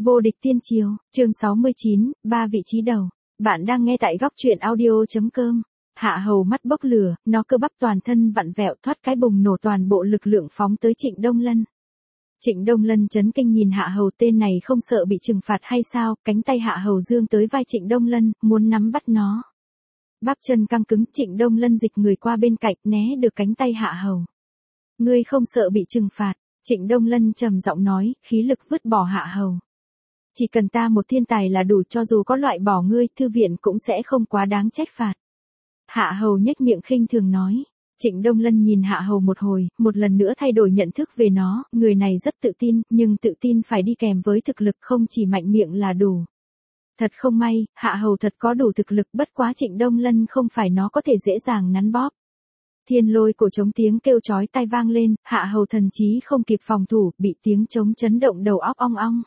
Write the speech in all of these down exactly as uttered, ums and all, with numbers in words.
Vô địch tiên triều, chương sáu mươi chín, ba vị trí đầu. Bạn đang nghe tại góc truyện audio.com. Hạ Hầu mắt bốc lửa, nó cơ bắp toàn thân vặn vẹo thoát cái bùng nổ toàn bộ lực lượng phóng tới Trịnh Đông Lân. Trịnh Đông Lân chấn kinh nhìn Hạ Hầu, tên này không sợ bị trừng phạt hay sao, cánh tay Hạ Hầu dương tới vai Trịnh Đông Lân, muốn nắm bắt nó. Bắp chân căng cứng, Trịnh Đông Lân dịch người qua bên cạnh, né được cánh tay Hạ Hầu. Ngươi không sợ bị trừng phạt, Trịnh Đông Lân trầm giọng nói, khí lực vứt bỏ Hạ Hầu. Chỉ cần ta một thiên tài là đủ, cho dù có loại bỏ ngươi, thư viện cũng sẽ không quá đáng trách phạt. Hạ Hầu nhếch miệng khinh thường nói. Trịnh Đông Lân nhìn Hạ Hầu một hồi, một lần nữa thay đổi nhận thức về nó, người này rất tự tin, nhưng tự tin phải đi kèm với thực lực, không chỉ mạnh miệng là đủ. Thật không may, Hạ Hầu thật có đủ thực lực, bất quá Trịnh Đông Lân không phải nó có thể dễ dàng nắn bóp. Thiên lôi cổ trống tiếng kêu chói tai vang lên, Hạ Hầu thần chí không kịp phòng thủ, bị tiếng trống chấn động đầu óc ong ong.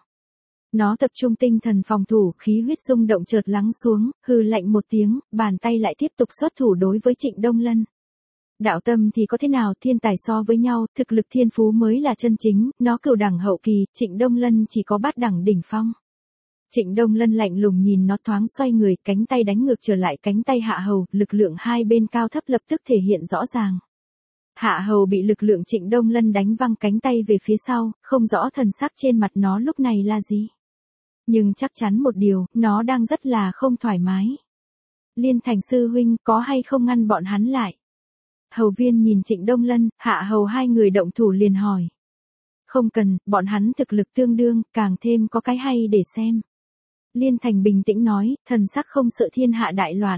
Nó tập trung tinh thần phòng thủ, khí huyết rung động chợt lắng xuống, hừ lạnh một tiếng, bàn tay lại tiếp tục xuất thủ đối với Trịnh Đông Lân. Đạo tâm thì có thế nào, thiên tài so với nhau, thực lực thiên phú mới là chân chính, nó cửu đẳng hậu kỳ, Trịnh Đông Lân chỉ có bát đẳng đỉnh phong. Trịnh Đông Lân lạnh lùng nhìn nó, thoáng xoay người, cánh tay đánh ngược trở lại cánh tay Hạ Hầu, lực lượng hai bên cao thấp lập tức thể hiện rõ ràng. Hạ Hầu bị lực lượng Trịnh Đông Lân đánh văng cánh tay về phía sau, không rõ thần sắc trên mặt nó lúc này là gì. Nhưng chắc chắn một điều, nó đang rất là không thoải mái. Liên Thành sư huynh, có hay không ngăn bọn hắn lại? Hầu Viên nhìn Trịnh Đông Lân, Hạ Hầu hai người động thủ liền hỏi. Không cần, bọn hắn thực lực tương đương, càng thêm có cái hay để xem. Liên Thành bình tĩnh nói, thần sắc không sợ thiên hạ đại loạn.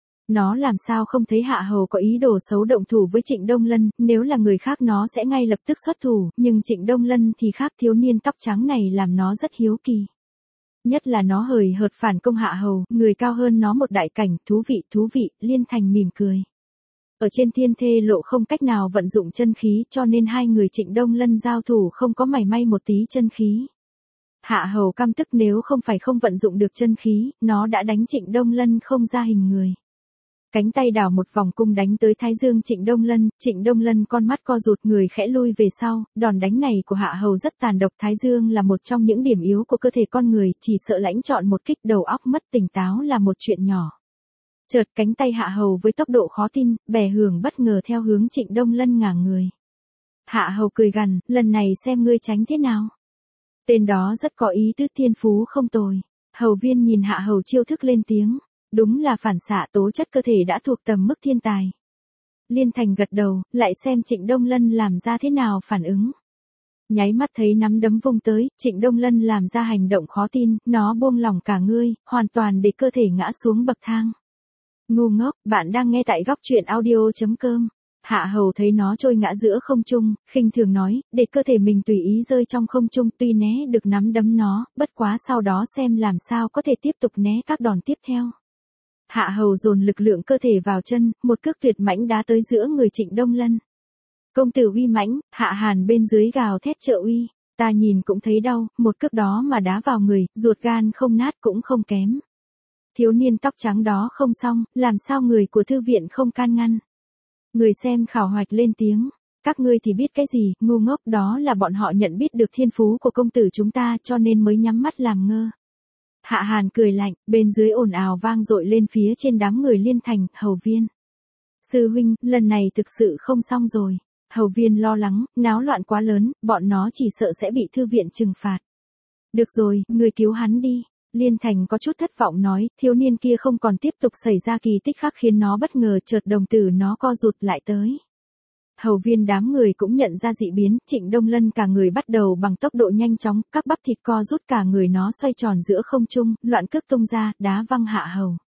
Nó làm sao không thấy Hạ Hầu có ý đồ xấu động thủ với Trịnh Đông Lân, nếu là người khác nó sẽ ngay lập tức xuất thủ, nhưng Trịnh Đông Lân thì khác, thiếu niên tóc trắng này làm nó rất hiếu kỳ. Nhất là nó hời hợt phản công Hạ Hầu, người cao hơn nó một đại cảnh, thú vị, thú vị, Liên Thành mỉm cười. Ở trên thiên thê lộ không cách nào vận dụng chân khí, cho nên hai người Trịnh Đông Lân giao thủ không có mảy may một tí chân khí. Hạ Hầu căm tức, nếu không phải không vận dụng được chân khí, nó đã đánh Trịnh Đông Lân không ra hình người. Cánh tay đảo một vòng cung đánh tới thái dương Trịnh Đông Lân, Trịnh Đông Lân con mắt co rụt, người khẽ lui về sau, đòn đánh này của Hạ Hầu rất tàn độc, thái dương là một trong những điểm yếu của cơ thể con người, chỉ sợ lãnh chọn một kích đầu óc mất tỉnh táo là một chuyện nhỏ. Chợt cánh tay Hạ Hầu với tốc độ khó tin, bè hưởng bất ngờ theo hướng Trịnh Đông Lân ngả người. Hạ Hầu cười gằn, lần này xem ngươi tránh thế nào. Tên đó rất có ý tứ, thiên phú không tồi. Hầu Viên nhìn Hạ Hầu chiêu thức lên tiếng. Đúng là phản xạ, tố chất cơ thể đã thuộc tầm mức thiên tài. Liên Thành gật đầu, lại xem Trịnh Đông Lân làm ra thế nào phản ứng. Nháy mắt thấy nắm đấm vung tới, Trịnh Đông Lân làm ra hành động khó tin, nó buông lỏng cả ngươi, hoàn toàn để cơ thể ngã xuống bậc thang. Ngu ngốc, bạn đang nghe tại góc truyện audio.com. Hạ Hầu thấy nó trôi ngã giữa không trung, khinh thường nói, để cơ thể mình tùy ý rơi trong không trung, tuy né được nắm đấm nó, bất quá sau đó xem làm sao có thể tiếp tục né các đòn tiếp theo. Hạ Hầu dồn lực lượng cơ thể vào chân, một cước tuyệt mãnh đá tới giữa người Trịnh Đông Lân. Công tử uy mãnh, Hạ Hàn bên dưới gào thét trợ uy, ta nhìn cũng thấy đau, một cước đó mà đá vào người, ruột gan không nát cũng không kém. Thiếu niên tóc trắng đó không xong, làm sao người của thư viện không can ngăn. Người xem khảo hoạch lên tiếng, các ngươi thì biết cái gì, ngu ngốc, đó là bọn họ nhận biết được thiên phú của công tử chúng ta cho nên mới nhắm mắt làm ngơ. Hạ Hàn cười lạnh, bên dưới ồn ào vang dội lên phía trên đám người Liên Thành, Hầu Viên. Sư huynh, lần này thực sự không xong rồi. Hầu Viên lo lắng, náo loạn quá lớn, bọn nó chỉ sợ sẽ bị thư viện trừng phạt. Được rồi, người cứu hắn đi. Liên Thành có chút thất vọng nói, thiếu niên kia không còn tiếp tục xảy ra kỳ tích khác khiến nó bất ngờ, chợt đồng tử nó co rụt lại tới. Hầu Viên đám người cũng nhận ra dị biến, Trịnh Đông Lân cả người bắt đầu bằng tốc độ nhanh chóng, các bắp thịt co rút, cả người nó xoay tròn giữa không trung, loạn cước tung ra, đá văng Hạ Hầu.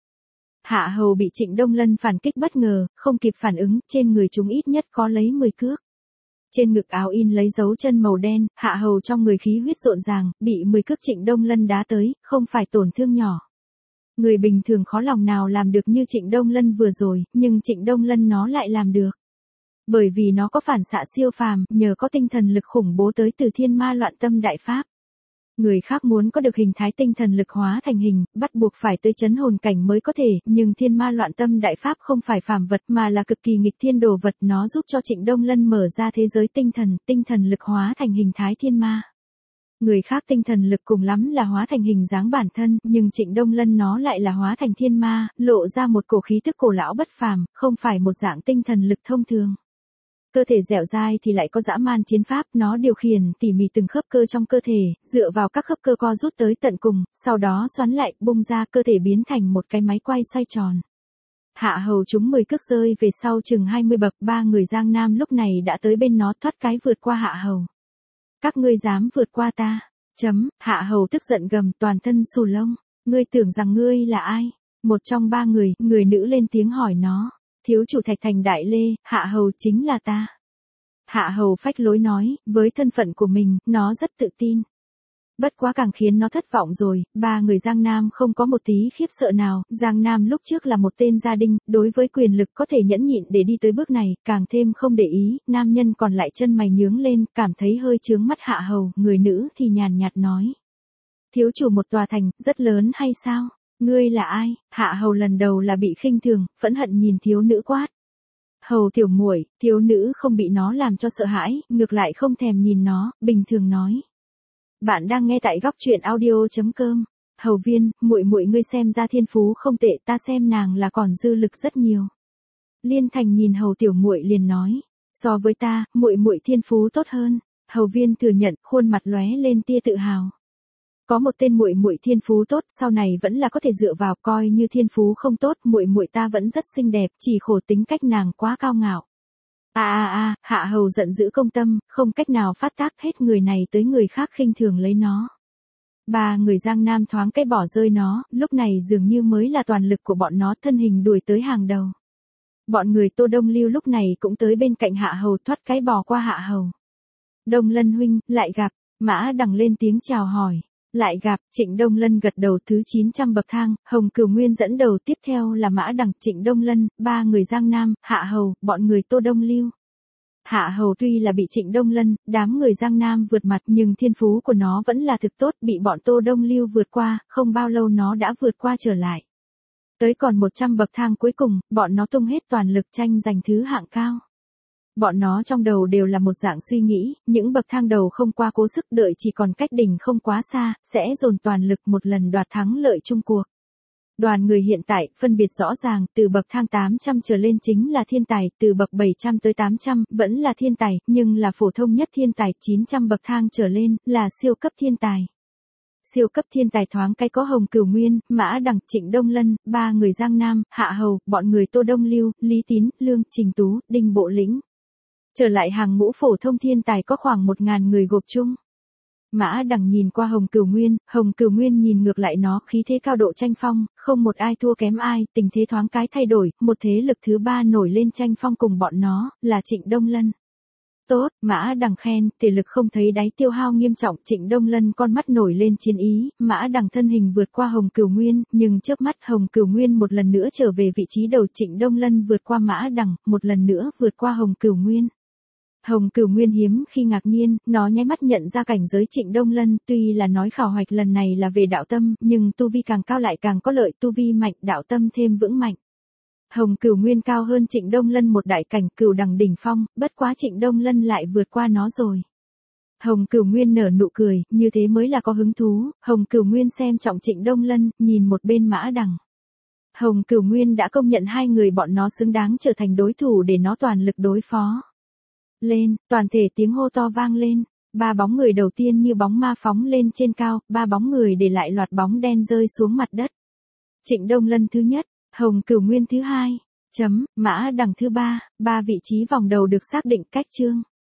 Hạ Hầu bị Trịnh Đông Lân phản kích bất ngờ, không kịp phản ứng, trên người chúng ít nhất có lấy mười cước. Trên ngực áo in lấy dấu chân màu đen, Hạ Hầu trong người khí huyết rộn ràng, bị mười cước Trịnh Đông Lân đá tới, không phải tổn thương nhỏ. Người bình thường khó lòng nào làm được như Trịnh Đông Lân vừa rồi, nhưng Trịnh Đông Lân nó lại làm được. Bởi vì nó có phản xạ siêu phàm, nhờ có tinh thần lực khủng bố tới từ thiên ma loạn tâm đại pháp. Người khác muốn có được hình thái tinh thần lực hóa thành hình, bắt buộc phải tới chấn hồn cảnh mới có thể, nhưng thiên ma loạn tâm đại pháp không phải phàm vật mà là cực kỳ nghịch thiên đồ vật, nó giúp cho Trịnh Đông Lân mở ra thế giới tinh thần, tinh thần lực hóa thành hình thái thiên ma. Người khác tinh thần lực cùng lắm là hóa thành hình dáng bản thân, nhưng Trịnh Đông Lân nó lại là hóa thành thiên ma, lộ ra một cổ khí tức cổ lão bất phàm, không phải một dạng tinh thần lực thông thường. Cơ thể dẻo dai thì lại có dã man chiến pháp, nó điều khiển tỉ mỉ từng khớp cơ trong cơ thể, dựa vào các khớp cơ co rút tới tận cùng, sau đó xoắn lại, bung ra, cơ thể biến thành một cái máy quay xoay tròn. Hạ hầu chúng mười cước rơi về sau chừng hai mươi bậc, ba người Giang Nam lúc này đã tới bên nó, thoát cái vượt qua hạ hầu. Các ngươi dám vượt qua ta? Chấm, hạ hầu tức giận gầm, toàn thân xù lông. Ngươi tưởng rằng ngươi là ai? Một trong ba người, người nữ lên tiếng hỏi nó. Thiếu chủ Thạch Thành Đại Lê, hạ hầu chính là ta. Hạ hầu phách lối nói, với thân phận của mình, nó rất tự tin. Bất quá càng khiến nó thất vọng rồi, ba người Giang Nam không có một tí khiếp sợ nào, Giang Nam lúc trước là một tên gia đình, đối với quyền lực có thể nhẫn nhịn để đi tới bước này, càng thêm không để ý, nam nhân còn lại chân mày nhướng lên, cảm thấy hơi chướng mắt hạ hầu, người nữ thì nhàn nhạt nói. Thiếu chủ một tòa thành, rất lớn hay sao? Ngươi là ai? Hạ hầu lần đầu là bị khinh thường, phẫn hận nhìn thiếu nữ quát. Hầu tiểu muội, thiếu nữ không bị nó làm cho sợ hãi, ngược lại không thèm nhìn nó, bình thường nói. Bạn đang nghe tại góc truyện audio chấm com. Hầu Viên, muội muội ngươi xem ra thiên phú không tệ, ta xem nàng là còn dư lực rất nhiều. Liên Thành nhìn Hầu tiểu muội liền nói, so với ta, muội muội thiên phú tốt hơn. Hầu Viên thừa nhận, khuôn mặt lóe lên tia tự hào. Có một tên muội muội thiên phú tốt, sau này vẫn là có thể dựa vào, coi như thiên phú không tốt, muội muội ta vẫn rất xinh đẹp, chỉ khổ tính cách nàng quá cao ngạo. A a a, hạ hầu giận dữ công tâm, không cách nào phát tác, hết người này tới người khác khinh thường lấy nó. Ba người Giang Nam thoáng cái bỏ rơi nó, lúc này dường như mới là toàn lực của bọn nó, thân hình đuổi tới hàng đầu. Bọn người Tô Đông Lưu lúc này cũng tới bên cạnh hạ hầu, thoát cái bò qua hạ hầu. Đông Lân huynh, lại gặp, Mã Đằng lên tiếng chào hỏi. Lại gặp, Trịnh Đông Lân gật đầu. Thứ chín trăm bậc thang, Hồng Cửu Nguyên dẫn đầu, tiếp theo là Mã Đằng, Trịnh Đông Lân, ba người Giang Nam, Hạ Hầu, bọn người Tô Đông Lưu. Hạ Hầu tuy là bị Trịnh Đông Lân, đám người Giang Nam vượt mặt, nhưng thiên phú của nó vẫn là thực tốt, bị bọn Tô Đông Lưu vượt qua, không bao lâu nó đã vượt qua trở lại. Tới còn một trăm bậc thang cuối cùng, bọn nó tung hết toàn lực tranh giành thứ hạng cao. Bọn nó trong đầu đều là một dạng suy nghĩ, những bậc thang đầu không qua cố sức, đợi chỉ còn cách đỉnh không quá xa, sẽ dồn toàn lực một lần đoạt thắng lợi chung cuộc. Đoàn người hiện tại, phân biệt rõ ràng, từ bậc thang tám trăm trở lên chính là thiên tài, từ bậc bảy trăm tới tám trăm, vẫn là thiên tài, nhưng là phổ thông nhất thiên tài, chín trăm bậc thang trở lên, là siêu cấp thiên tài. Siêu cấp thiên tài thoáng cái có Hồng Cửu Nguyên, Mã Đằng, Trịnh Đông Lân, ba người Giang Nam, Hạ Hầu, bọn người Tô Đông Lưu, Lý Tín, Lương, Trình Tú, Đinh Bộ Lĩnh. Trở lại hàng ngũ phổ thông thiên tài có khoảng một ngàn người gộp chung. Mã Đằng nhìn qua Hồng Cửu Nguyên, Hồng Cửu Nguyên nhìn ngược lại nó, khí thế cao độ tranh phong, không một ai thua kém ai, tình thế thoáng cái thay đổi, một thế lực thứ ba nổi lên tranh phong cùng bọn nó, là Trịnh Đông Lân. Tốt, Mã Đằng khen, thể lực không thấy đáy, tiêu hao nghiêm trọng. Trịnh Đông Lân con mắt nổi lên chiến ý, Mã Đằng thân hình vượt qua Hồng Cửu Nguyên, nhưng chớp mắt Hồng Cửu Nguyên một lần nữa trở về vị trí đầu. Trịnh Đông Lân vượt qua Mã Đằng, một lần nữa vượt qua Hồng Cửu Nguyên. Hồng Cửu Nguyên hiếm khi ngạc nhiên, nó nháy mắt nhận ra cảnh giới Trịnh Đông Lân, tuy là nói khảo hoạch lần này là về đạo tâm, nhưng tu vi càng cao lại càng có lợi, tu vi mạnh, đạo tâm thêm vững mạnh. Hồng Cửu Nguyên cao hơn Trịnh Đông Lân một đại cảnh, cửu đẳng đỉnh phong, bất quá Trịnh Đông Lân lại vượt qua nó rồi. Hồng Cửu Nguyên nở nụ cười, như thế mới là có hứng thú. Hồng Cửu Nguyên xem trọng Trịnh Đông Lân, nhìn một bên Mã Đằng. Hồng Cửu Nguyên đã công nhận hai người bọn nó xứng đáng trở thành đối thủ để nó toàn lực đối phó. Lên, toàn thể tiếng hô to vang lên, ba bóng người đầu tiên như bóng ma phóng lên trên cao, ba bóng người để lại loạt bóng đen rơi xuống mặt đất. Trịnh Đông Lân thứ nhất, Hồng Cửu Nguyên thứ hai, chấm, Mã Đằng thứ ba, ba vị trí vòng đầu được xác định. Cách chương